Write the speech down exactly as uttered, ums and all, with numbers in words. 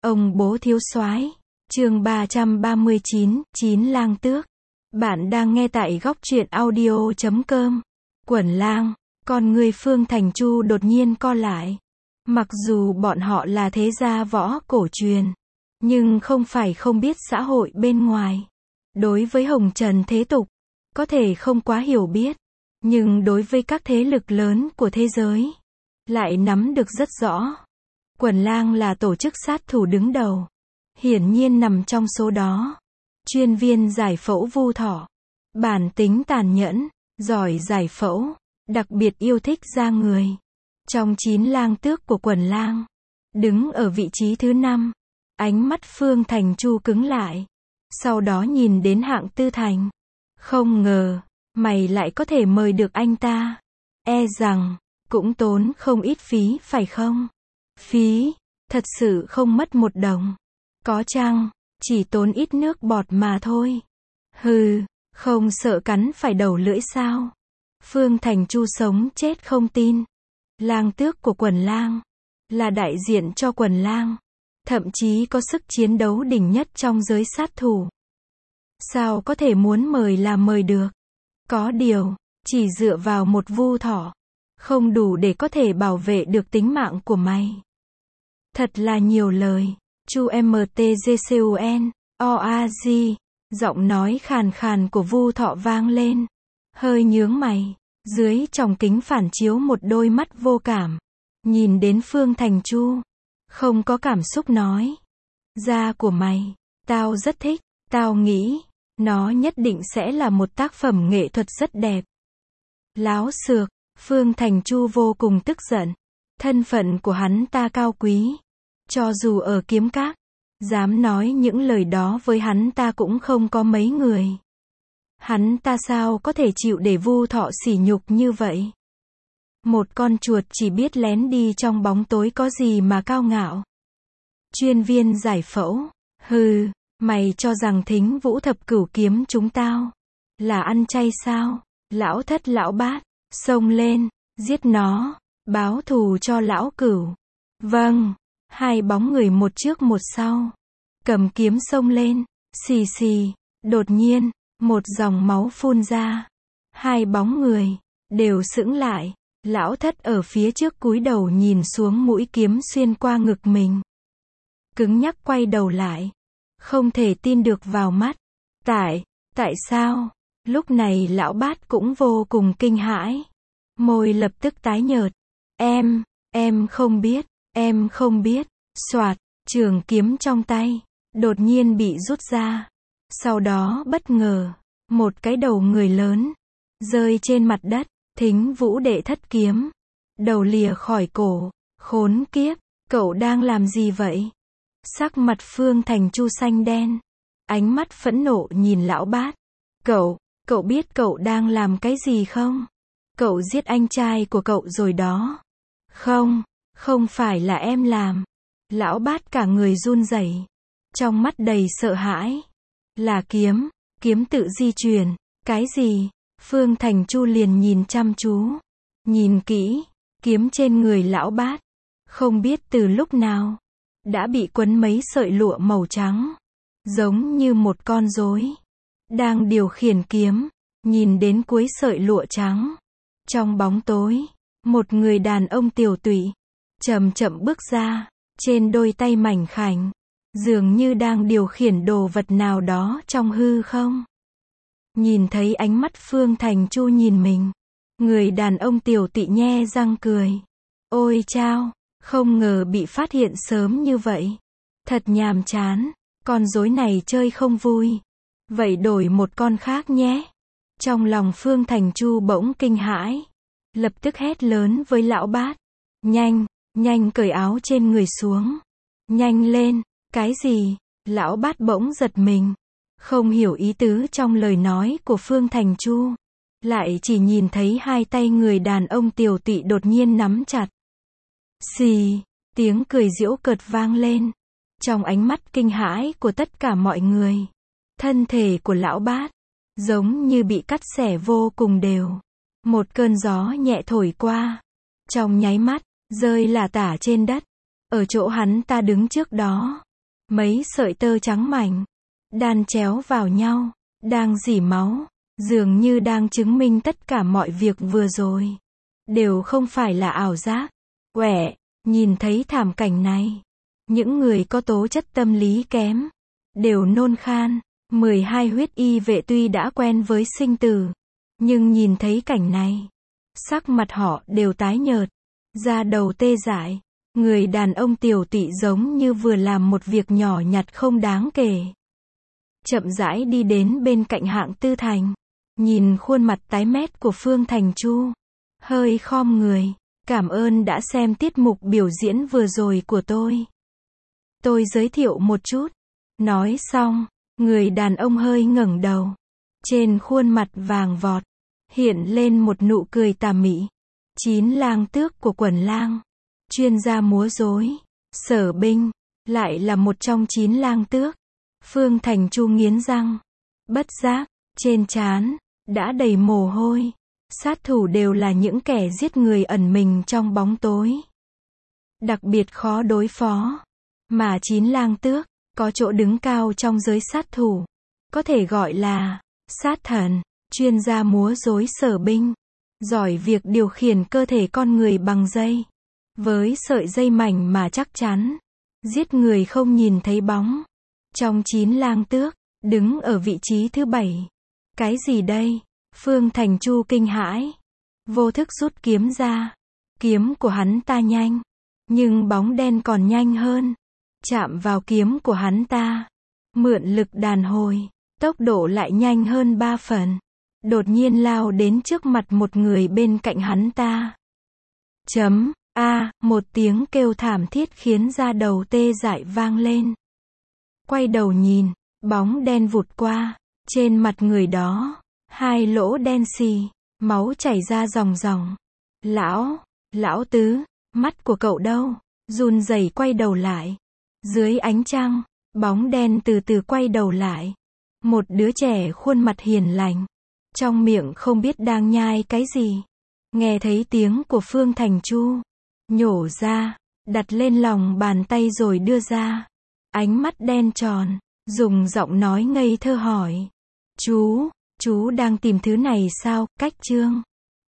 Ông bố thiếu soái, chương ba trăm ba mươi chín, Chín lang tước. Bạn đang nghe tại góc truyện audio chấm com. Quần lang, con người Phương Thành Chu đột nhiên co lại. Mặc dù bọn họ là thế gia võ cổ truyền, nhưng không phải không biết xã hội bên ngoài. Đối với hồng trần thế tục, có thể không quá hiểu biết, nhưng đối với các thế lực lớn của thế giới, lại nắm được rất rõ. Quần lang là tổ chức sát thủ đứng đầu, hiển nhiên nằm trong số đó. Chuyên viên giải phẫu Vu Thọ, bản tính tàn nhẫn, giỏi giải phẫu, đặc biệt yêu thích da người. Trong chín lang tước của quần lang, đứng ở vị trí thứ năm. Ánh mắt Phương Thành Chu cứng lại, sau đó nhìn đến Hạng Tư Thành. Không ngờ, mày lại có thể mời được anh ta. E rằng, cũng tốn không ít phí phải không? Phí, thật sự không mất một đồng. Có chăng, chỉ tốn ít nước bọt mà thôi. Hừ, không sợ cắn phải đầu lưỡi sao? Phương Thành Chu sống chết không tin. Lang tước của quần lang, là đại diện cho quần lang, thậm chí có sức chiến đấu đỉnh nhất trong giới sát thủ. Sao có thể muốn mời là mời được? Có điều, chỉ dựa vào một Vu Thọ, không đủ để có thể bảo vệ được tính mạng của mày. Thật là nhiều lời. Chu Mtgcun, o a giê, giọng nói khàn khàn của Vu Thọ vang lên. Hơi nhướng mày, dưới tròng kính phản chiếu một đôi mắt vô cảm. Nhìn đến Phương Thành Chu, không có cảm xúc nói. Da của mày, tao rất thích, tao nghĩ, nó nhất định sẽ là một tác phẩm nghệ thuật rất đẹp. Láo xược, Phương Thành Chu vô cùng tức giận. Thân phận của hắn ta cao quý. Cho dù ở kiếm các, dám nói những lời đó với hắn ta cũng không có mấy người. Hắn ta sao có thể chịu để Vu Thọ sỉ nhục như vậy? Một con chuột chỉ biết lén đi trong bóng tối có gì mà cao ngạo. Chuyên viên giải phẫu, hừ, mày cho rằng Thính Vũ Thập Cửu kiếm chúng tao là ăn chay sao? Lão Thất lão Bát, xông lên, giết nó, báo thù cho lão Cửu. Vâng. Hai bóng người một trước một sau, cầm kiếm xông lên, xì xì, đột nhiên, một dòng máu phun ra. Hai bóng người, đều sững lại, lão Thất ở phía trước cúi đầu nhìn xuống mũi kiếm xuyên qua ngực mình. Cứng nhắc quay đầu lại, không thể tin được vào mắt. Tại, tại sao? Lúc này lão Bát cũng vô cùng kinh hãi. Môi lập tức tái nhợt. Em, em không biết. Em không biết. Soạt, trường kiếm trong tay, đột nhiên bị rút ra. Sau đó bất ngờ, một cái đầu người lớn, rơi trên mặt đất. Thính Vũ đệ thất kiếm, đầu lìa khỏi cổ. Khốn kiếp, cậu đang làm gì vậy? Sắc mặt Phương Thành Chu xanh đen, ánh mắt phẫn nộ nhìn lão Bát. Cậu, cậu biết cậu đang làm cái gì không? Cậu giết anh trai của cậu rồi đó. Không. Không phải là em làm. Lão Bát cả người run rẩy, trong mắt đầy sợ hãi. Là kiếm, kiếm tự di chuyển. Cái gì? Phương Thành Chu liền nhìn chăm chú. Nhìn kỹ, kiếm trên người lão Bát, không biết từ lúc nào, đã bị quấn mấy sợi lụa màu trắng. Giống như một con rối, đang điều khiển kiếm. Nhìn đến cuối sợi lụa trắng. Trong bóng tối, một người đàn ông tiều tụy chậm chậm bước ra, trên đôi tay mảnh khảnh, dường như đang điều khiển đồ vật nào đó trong hư không. Nhìn thấy ánh mắt Phương Thành Chu nhìn mình, người đàn ông tiều tụy nhe răng cười. Ôi chao, không ngờ bị phát hiện sớm như vậy. Thật nhàm chán, con rối này chơi không vui. Vậy đổi một con khác nhé. Trong lòng Phương Thành Chu bỗng kinh hãi, lập tức hét lớn với lão Bát. Nhanh! Nhanh cởi áo trên người xuống. Nhanh lên. Cái gì? Lão Bát bỗng giật mình. Không hiểu ý tứ trong lời nói của Phương Thành Chu. Lại chỉ nhìn thấy hai tay người đàn ông tiều tụy đột nhiên nắm chặt. Xì, tiếng cười giễu cợt vang lên. Trong ánh mắt kinh hãi của tất cả mọi người, thân thể của lão Bát giống như bị cắt xẻ vô cùng đều. Một cơn gió nhẹ thổi qua, trong nháy mắt rơi lả tả trên đất. Ở chỗ hắn ta đứng trước đó, Mấy sợi tơ trắng mảnh, đan chéo vào nhau, đang rỉ máu, dường như đang chứng minh tất cả mọi việc vừa rồi đều không phải là ảo giác. Quẻ, nhìn thấy thảm cảnh này, những người có tố chất tâm lý kém đều nôn khan. mười hai huyết y vệ tuy đã quen với sinh tử, nhưng nhìn thấy cảnh này, sắc mặt họ đều tái nhợt, da đầu tê dại. Người đàn ông tiểu tụy giống như vừa làm một việc nhỏ nhặt không đáng kể. Chậm rãi đi đến bên cạnh Hạng Tư Thành, nhìn khuôn mặt tái mét của Phương Thành Chu, hơi khom người, cảm ơn đã xem tiết mục biểu diễn vừa rồi của tôi. Tôi giới thiệu một chút. Nói xong, người đàn ông hơi ngẩng đầu, trên khuôn mặt vàng vọt hiện lên một nụ cười tà mị. Chín lang tước của Quần Lang, chuyên gia múa rối, Sở Binh, lại là một trong chín lang tước. Phương Thành Chu nghiến răng, bất giác, trên trán đã đầy mồ hôi. Sát thủ đều là những kẻ giết người ẩn mình trong bóng tối, đặc biệt khó đối phó. Mà chín lang tước có chỗ đứng cao trong giới sát thủ, có thể gọi là sát thần, chuyên gia múa rối Sở Binh, giỏi việc điều khiển cơ thể con người bằng dây, với sợi dây mảnh mà chắc chắn, giết người không nhìn thấy bóng. Trong chín lang tước, đứng ở vị trí thứ bảy. Cái gì đây? Phương Thành Chu kinh hãi, vô thức rút kiếm ra. Kiếm của hắn ta nhanh, nhưng bóng đen còn nhanh hơn. Chạm vào kiếm của hắn ta, mượn lực đàn hồi, tốc độ lại nhanh hơn ba phần. Đột nhiên lao đến trước mặt một người bên cạnh hắn ta. Chấm, a, một tiếng kêu thảm thiết khiến da đầu tê dại vang lên. Quay đầu nhìn, bóng đen vụt qua, trên mặt người đó, hai lỗ đen xì, máu chảy ra ròng ròng. Lão, lão tứ, mắt của cậu đâu? Run rẩy quay đầu lại. Dưới ánh trăng, bóng đen từ từ quay đầu lại. Một đứa trẻ khuôn mặt hiền lành, trong miệng không biết đang nhai cái gì. Nghe thấy tiếng của Phương Thành Chu, nhổ ra, đặt lên lòng bàn tay rồi đưa ra. Ánh mắt đen tròn, dùng giọng nói ngây thơ hỏi. Chú, chú đang tìm thứ này sao? Cách chương.